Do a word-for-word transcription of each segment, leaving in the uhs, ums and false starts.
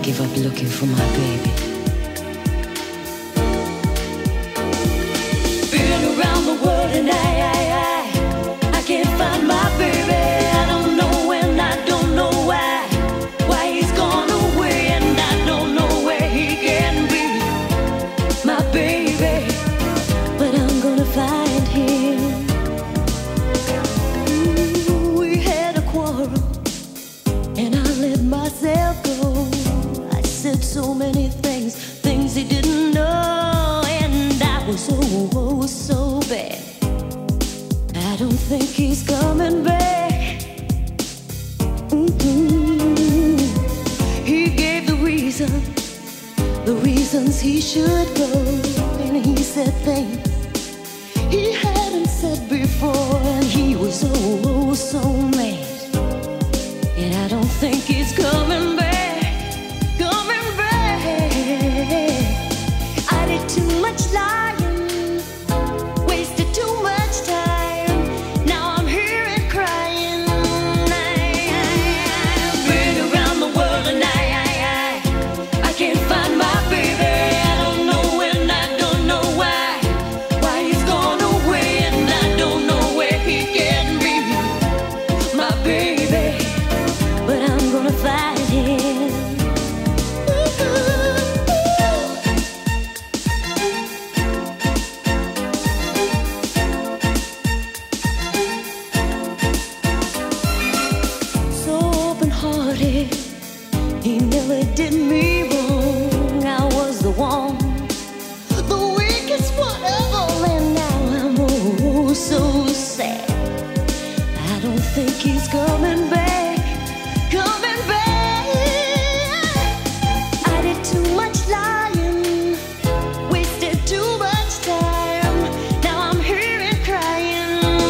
give up looking for my baby. Been around the world and I, I, I, I can't find my baby. I don't know when, I don't know why, why he's gone away, and I don't know where he can be, my baby. But I'm gonna find him. Ooh, we had a quarrel, and I let myself go. I said so many things, things he didn't know, and I was oh, oh so bad. I don't think he's coming back. Mm-hmm. He gave the reason, the reasons he should go, and he said things he hadn't said before, and he was oh, oh so mad. And I don't think he's coming back, coming back. I did too much lying, wasted too much time. Now I'm here and crying. I've been around the world and I, I, I, I can't find my baby. I don't know when, I don't know why, why he's gone away, and I don't know where he can be, my baby. But I'm gonna find him. So open-hearted, he never did me wrong. I was the one, the weakest one of all, and now I'm oh so sad. I don't think he's coming back, coming back. I did too much lying, wasted too much time. Now I'm here and crying.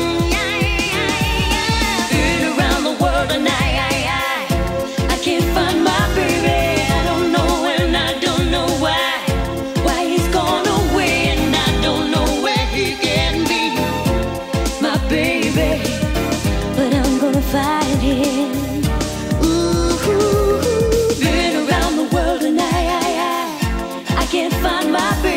Been around the world and I, I, I, I can't find my baby. I don't know when, I don't know why, why he's gone away, and I don't know where he can be, my baby. But I'm gonna find him. Ooh, been around the world and I, I, I, I can't find my baby.